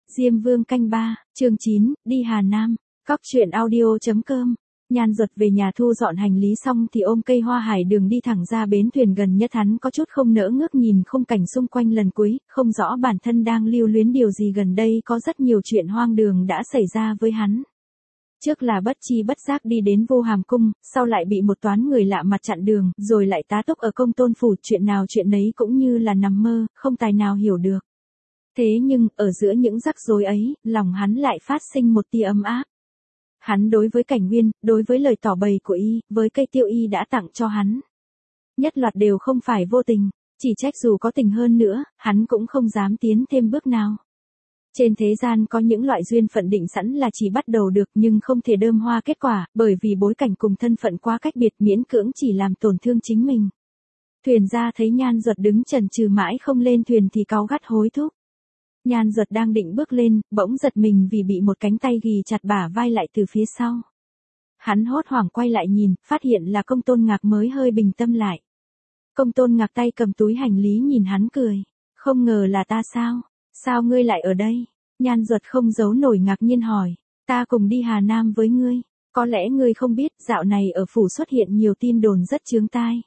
Diêm Vương canh 3, chương 9, đi Hà Nam. Cóc truyện audio.com. Nhan Duật về nhà thu dọn hành lý xong thì ôm cây hoa hải đường đi thẳng ra bến thuyền gần nhất. Hắn có chút không nỡ ngước nhìn khung cảnh xung quanh lần cuối, không rõ bản thân đang lưu luyến điều gì. Gần đây có rất nhiều chuyện hoang đường đã xảy ra với hắn. Trước là bất chi bất giác đi đến Vô Hàm Cung, sau lại bị một toán người lạ mặt chặn đường, rồi lại tá túc ở Công Tôn Phủ. Chuyện nào chuyện nấy cũng như là nằm mơ, không tài nào hiểu được. Thế nhưng, ở giữa những rắc rối ấy, lòng hắn lại phát sinh một tia ấm áp. Hắn đối với Cảnh Nguyên, đối với lời tỏ bày của y, với cây tiêu y đã tặng cho hắn. Nhất loạt đều không phải vô tình, chỉ trách dù có tình hơn nữa, hắn cũng không dám tiến thêm bước nào. Trên thế gian có những loại duyên phận định sẵn là chỉ bắt đầu được nhưng không thể đơm hoa kết quả, bởi vì bối cảnh cùng thân phận quá cách biệt, miễn cưỡng chỉ làm tổn thương chính mình. Thuyền ra thấy Nhan Duật đứng chần chừ mãi không lên thuyền thì cáu gắt hối thúc. Nhan Duật đang định bước lên, bỗng giật mình vì bị một cánh tay ghì chặt bả vai lại từ phía sau. Hắn hốt hoảng quay lại nhìn, phát hiện là Công Tôn Ngạc mới hơi bình tâm lại. Công Tôn Ngạc tay cầm túi hành lý nhìn hắn cười. Không ngờ là ta sao? Sao ngươi lại ở đây? Nhan Duật không giấu nổi ngạc nhiên hỏi. Ta cùng đi Hà Nam với ngươi. Có lẽ ngươi không biết, dạo này ở phủ xuất hiện nhiều tin đồn rất chướng tai.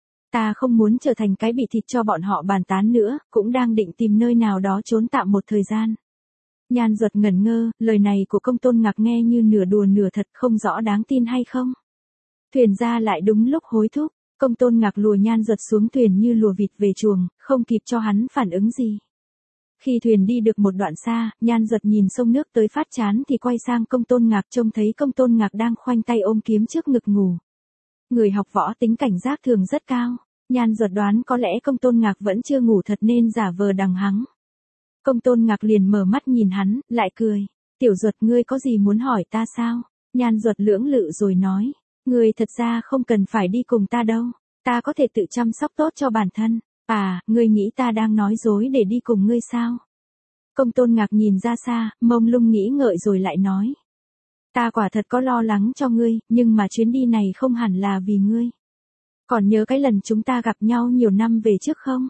Ta không muốn trở thành cái bị thịt cho bọn họ bàn tán nữa, cũng đang định tìm nơi nào đó trốn tạm một thời gian. Nhan Duật ngẩn ngơ, lời này của Công Tôn Ngạc nghe như nửa đùa nửa thật, không rõ đáng tin hay không. Thuyền ra lại đúng lúc hối thúc, Công Tôn Ngạc lùa Nhan Duật xuống thuyền như lùa vịt về chuồng, không kịp cho hắn phản ứng gì. Khi thuyền đi được một đoạn xa, Nhan Duật nhìn sông nước tới phát chán thì quay sang Công Tôn Ngạc, trông thấy Công Tôn Ngạc đang khoanh tay ôm kiếm trước ngực ngủ. Người học võ tính cảnh giác thường rất cao. Nhan Duật đoán có lẽ Công Tôn Ngạc vẫn chưa ngủ thật nên giả vờ đằng hắng. Công Tôn Ngạc liền mở mắt nhìn hắn, lại cười. Tiểu Duật, ngươi có gì muốn hỏi ta sao? Nhan Duật lưỡng lự rồi nói. Ngươi thật ra không cần phải đi cùng ta đâu. Ta có thể tự chăm sóc tốt cho bản thân. À, ngươi nghĩ ta đang nói dối để đi cùng ngươi sao? Công Tôn Ngạc nhìn ra xa, mông lung nghĩ ngợi rồi lại nói. Ta quả thật có lo lắng cho ngươi, nhưng mà chuyến đi này không hẳn là vì ngươi. Còn nhớ cái lần chúng ta gặp nhau nhiều năm về trước không?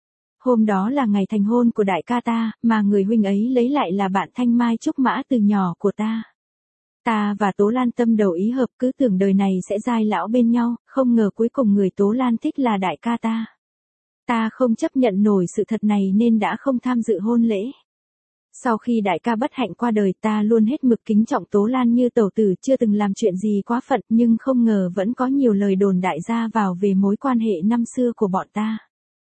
Hôm đó là ngày thành hôn của đại ca ta, mà người huynh ấy lấy lại là bạn Thanh Mai Trúc Mã từ nhỏ của ta. Ta và Tố Lan tâm đầu ý hợp, cứ tưởng đời này sẽ giai lão bên nhau, không ngờ cuối cùng người Tố Lan thích là đại ca ta. Ta không chấp nhận nổi sự thật này nên đã không tham dự hôn lễ. Sau khi đại ca bất hạnh qua đời, ta luôn hết mực kính trọng Tố Lan như tẩu tử, chưa từng làm chuyện gì quá phận, nhưng không ngờ vẫn có nhiều lời đồn đại ra vào về mối quan hệ năm xưa của bọn ta.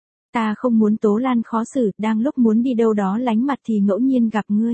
Ta không muốn Tố Lan khó xử, đang lúc muốn đi đâu đó lánh mặt thì ngẫu nhiên gặp ngươi.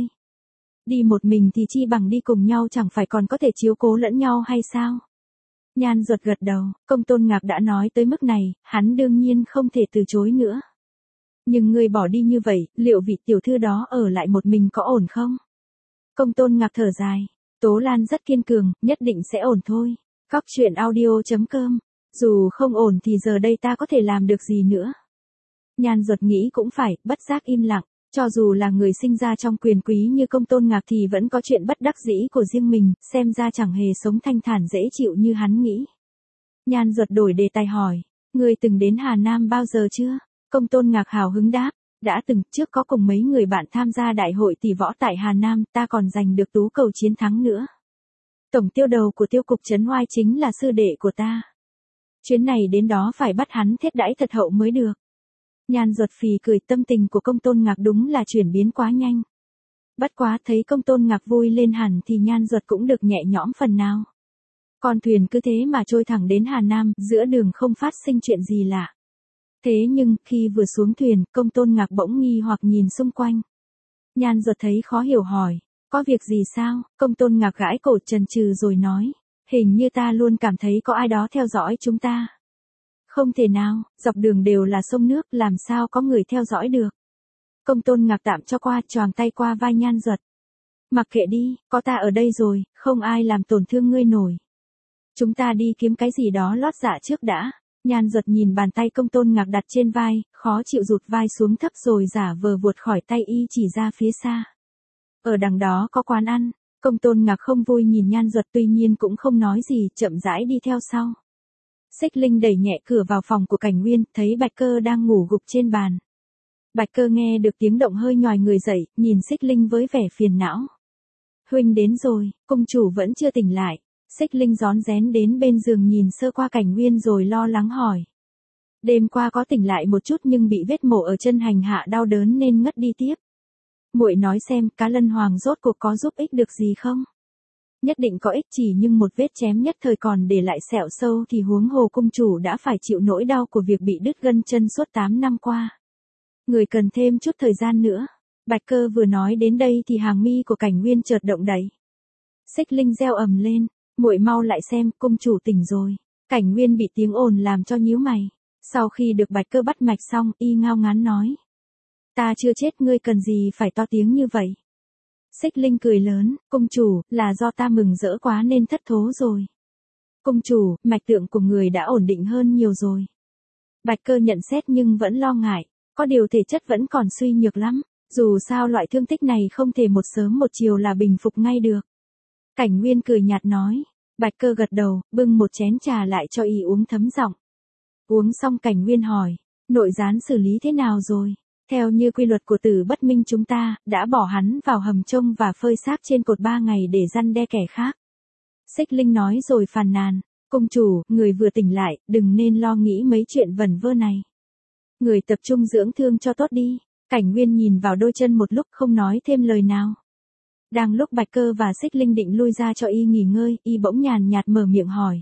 Đi một mình thì chi bằng đi cùng nhau, chẳng phải còn có thể chiếu cố lẫn nhau hay sao? Nhan Duật gật đầu, Công Tôn Ngạc đã nói tới mức này, hắn đương nhiên không thể từ chối nữa. Nhưng ngươi bỏ đi như vậy, liệu vị tiểu thư đó ở lại một mình có ổn không? Công Tôn Ngạc thở dài. Tố Lan rất kiên cường, nhất định sẽ ổn thôi. Cóc truyện audio.com. Dù không ổn thì giờ đây ta có thể làm được gì nữa? Nhan Duật nghĩ cũng phải, bất giác im lặng. Cho dù là người sinh ra trong quyền quý như Công Tôn Ngạc thì vẫn có chuyện bất đắc dĩ của riêng mình, xem ra chẳng hề sống thanh thản dễ chịu như hắn nghĩ. Nhan Duật đổi đề tài hỏi. Ngươi từng đến Hà Nam bao giờ chưa? Công Tôn Ngạc hào hứng đáp, đã từng, trước có cùng mấy người bạn tham gia đại hội tỷ võ tại Hà Nam, ta còn giành được tú cầu chiến thắng nữa. Tổng tiêu đầu của tiêu cục Trấn Oai chính là sư đệ của ta. Chuyến này đến đó phải bắt hắn thiết đãi thật hậu mới được. Nhan Duật phì cười, tâm tình của Công Tôn Ngạc đúng là chuyển biến quá nhanh. Bất quá thấy Công Tôn Ngạc vui lên hẳn thì Nhan Duật cũng được nhẹ nhõm phần nào. Con thuyền cứ thế mà trôi thẳng đến Hà Nam, giữa đường không phát sinh chuyện gì lạ. Thế nhưng, khi vừa xuống thuyền, Công Tôn Ngạc bỗng nghi hoặc nhìn xung quanh. Nhan Duật thấy khó hiểu hỏi, có việc gì sao? Công Tôn Ngạc gãi cổ chần chừ rồi nói, hình như ta luôn cảm thấy có ai đó theo dõi chúng ta. Không thể nào, dọc đường đều là sông nước, làm sao có người theo dõi được? Công Tôn Ngạc tạm cho qua, choàng tay qua vai Nhan Duật. Mặc kệ đi, có ta ở đây rồi, không ai làm tổn thương ngươi nổi. Chúng ta đi kiếm cái gì đó lót dạ trước đã. Nhan Duật nhìn bàn tay Công Tôn Ngạc đặt trên vai, khó chịu rụt vai xuống thấp rồi giả vờ vuột khỏi tay y chỉ ra phía xa. Ở đằng đó có quán ăn. Công Tôn Ngạc không vui nhìn Nhan Duật, tuy nhiên cũng không nói gì, chậm rãi đi theo sau. Xích Linh đẩy nhẹ cửa vào phòng của Cảnh Nguyên, thấy Bạch Cơ đang ngủ gục trên bàn. Bạch Cơ nghe được tiếng động hơi nhòi người dậy, nhìn Xích Linh với vẻ phiền não. Huynh đến rồi, cung chủ vẫn chưa tỉnh lại. Xích Linh rón rén đến bên giường nhìn sơ qua Cảnh Nguyên rồi lo lắng hỏi. Đêm qua có tỉnh lại một chút nhưng bị vết mổ ở chân hành hạ đau đớn nên ngất đi tiếp. Muội nói xem, cá lân hoàng rốt cuộc có giúp ích được gì không? Nhất định có ích, chỉ nhưng một vết chém nhất thời còn để lại sẹo sâu thì huống hồ cung chủ đã phải chịu nỗi đau của việc bị đứt gân chân suốt 8 năm qua. Người cần thêm chút thời gian nữa. Bạch Cơ vừa nói đến đây thì hàng mi của Cảnh Nguyên chợt động đậy. Xích Linh reo ầm lên, muội mau lại xem, cung chủ tỉnh rồi. Cảnh Nguyên bị tiếng ồn làm cho nhíu mày. Sau khi được Bạch Cơ bắt mạch xong, y ngao ngán nói. Ta chưa chết, ngươi cần gì phải to tiếng như vậy? Xích Linh cười lớn, cung chủ, là do ta mừng rỡ quá nên thất thố rồi. Cung chủ, mạch tượng của người đã ổn định hơn nhiều rồi. Bạch Cơ nhận xét nhưng vẫn lo ngại, có điều thể chất vẫn còn suy nhược lắm, dù sao loại thương tích này không thể một sớm một chiều là bình phục ngay được. Cảnh Nguyên cười nhạt nói, Bạch Cơ gật đầu, bưng một chén trà lại cho y uống thấm giọng. Uống xong Cảnh Nguyên hỏi, nội gián xử lý thế nào rồi? Theo như quy luật của Tử Bất Minh chúng ta, đã bỏ hắn vào hầm trông và phơi xác trên cột 3 ngày để răn đe kẻ khác. Xích Linh nói rồi phàn nàn, cung chủ, người vừa tỉnh lại, đừng nên lo nghĩ mấy chuyện vẩn vơ này. Người tập trung dưỡng thương cho tốt đi. Cảnh Nguyên nhìn vào đôi chân một lúc không nói thêm lời nào. Đang lúc Bạch Cơ và Xích Linh định lui ra cho y nghỉ ngơi, y bỗng nhàn nhạt mở miệng hỏi.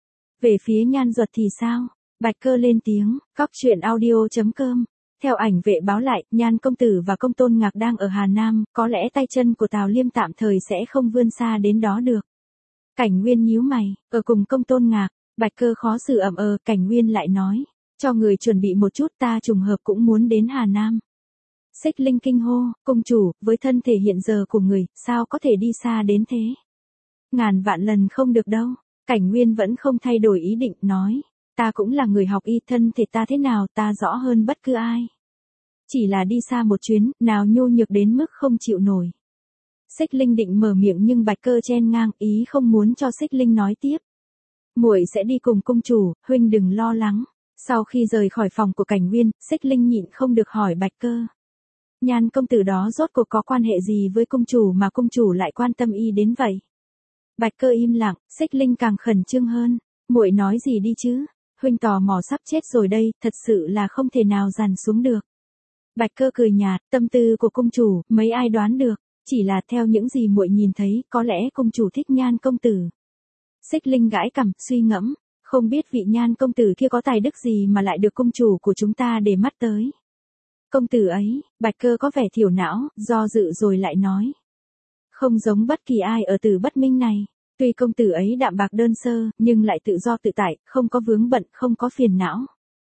Về phía Nhan Duật thì sao? Bạch Cơ lên tiếng, coctruyện.audio.com. Theo ảnh vệ báo lại, Nhan công tử và công tôn Ngạc đang ở Hà Nam, có lẽ tay chân của Tào Liêm tạm thời sẽ không vươn xa đến đó được. Cảnh Nguyên nhíu mày, ở cùng công tôn Ngạc. Bạch Cơ khó xử Cảnh Nguyên lại nói, cho người chuẩn bị một chút, ta trùng hợp cũng muốn đến Hà Nam. Xích Linh kinh hô, cung chủ, với thân thể hiện giờ của người, sao có thể đi xa đến thế? Ngàn vạn lần không được đâu. Cảnh Nguyên vẫn không thay đổi ý định, nói, ta cũng là người học y, thân thể ta thế nào ta rõ hơn bất cứ ai. Chỉ là đi xa một chuyến, nào nhu nhược đến mức không chịu nổi. Xích Linh định mở miệng nhưng Bạch Cơ chen ngang, ý không muốn cho Xích Linh nói tiếp. Muội sẽ đi cùng cung chủ, huynh đừng lo lắng. Sau khi rời khỏi phòng của Cảnh Nguyên, Xích Linh nhịn không được hỏi Bạch Cơ. Nhan công tử đó rốt cuộc có quan hệ gì với cung chủ mà cung chủ lại quan tâm y đến vậy? Bạch Cơ im lặng, Xích Linh càng khẩn trương hơn. Muội nói gì đi chứ? Huynh tò mò sắp chết rồi đây, thật sự là không thể nào dằn xuống được. Bạch Cơ cười nhạt, tâm tư của cung chủ, mấy ai đoán được, chỉ là theo những gì muội nhìn thấy, có lẽ cung chủ thích Nhan công tử. Xích Linh gãi cằm, suy ngẫm, không biết vị Nhan công tử kia có tài đức gì mà lại được cung chủ của chúng ta để mắt tới. Công tử ấy, Bạch Cơ có vẻ thiểu não, do dự rồi lại nói. Không giống bất kỳ ai ở Tử Bất Minh này. Tuy công tử ấy đạm bạc đơn sơ, nhưng lại tự do tự tại, không có vướng bận, không có phiền não.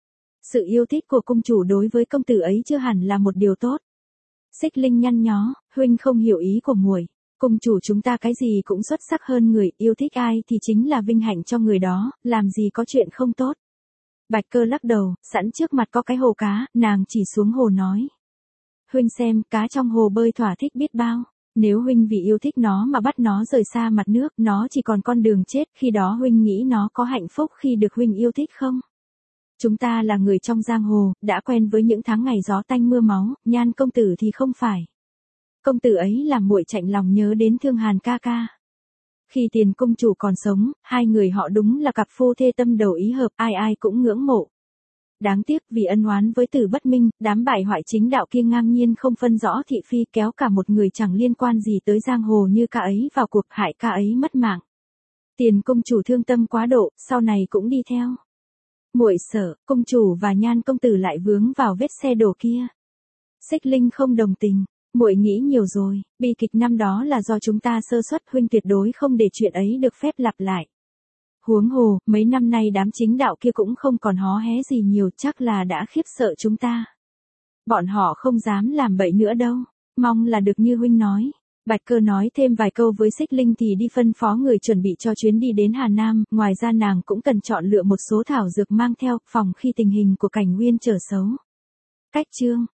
Sự yêu thích của cung chủ đối với công tử ấy chưa hẳn là một điều tốt. Xích Linh nhăn nhó, huynh không hiểu ý của muội. Cung chủ chúng ta cái gì cũng xuất sắc hơn người, yêu thích ai thì chính là vinh hạnh cho người đó, làm gì có chuyện không tốt. Bạch Cơ lắc đầu, sẵn trước mặt có cái hồ cá, nàng chỉ xuống hồ nói. Huynh xem, cá trong hồ bơi thỏa thích biết bao. Nếu huynh vì yêu thích nó mà bắt nó rời xa mặt nước, nó chỉ còn con đường chết, khi đó huynh nghĩ nó có hạnh phúc khi được huynh yêu thích không? Chúng ta là người trong giang hồ, đã quen với những tháng ngày gió tanh mưa máu, Nhan công tử thì không phải. Công tử ấy làm muội chạnh lòng nhớ đến Thương Hàn ca ca. Khi Tiền công chủ còn sống, hai người họ đúng là cặp phu thê tâm đầu ý hợp, ai ai cũng ngưỡng mộ. Đáng tiếc vì ân oán với Tử Bất Minh, đám bại hoại chính đạo kia ngang nhiên không phân rõ thị phi, kéo cả một người chẳng liên quan gì tới giang hồ như ca ấy vào cuộc, hại ca ấy mất mạng. Tiền công chủ thương tâm quá độ, sau này cũng đi theo. Muội sợ, công chủ và Nhan công tử lại vướng vào vết xe đổ kia. Xích Linh không đồng tình, muội nghĩ nhiều rồi, bi kịch năm đó là do chúng ta sơ suất, huynh tuyệt đối không để chuyện ấy được phép lặp lại. Huống hồ, mấy năm nay đám chính đạo kia cũng không còn hó hé gì nhiều, chắc là đã khiếp sợ chúng ta. Bọn họ không dám làm bậy nữa đâu, mong là được như huynh nói. Bạch Cơ nói thêm vài câu với Xích Linh thì đi phân phó người chuẩn bị cho chuyến đi đến Hà Nam, ngoài ra nàng cũng cần chọn lựa một số thảo dược mang theo, phòng khi tình hình của Cảnh Nguyên trở xấu. Cách chương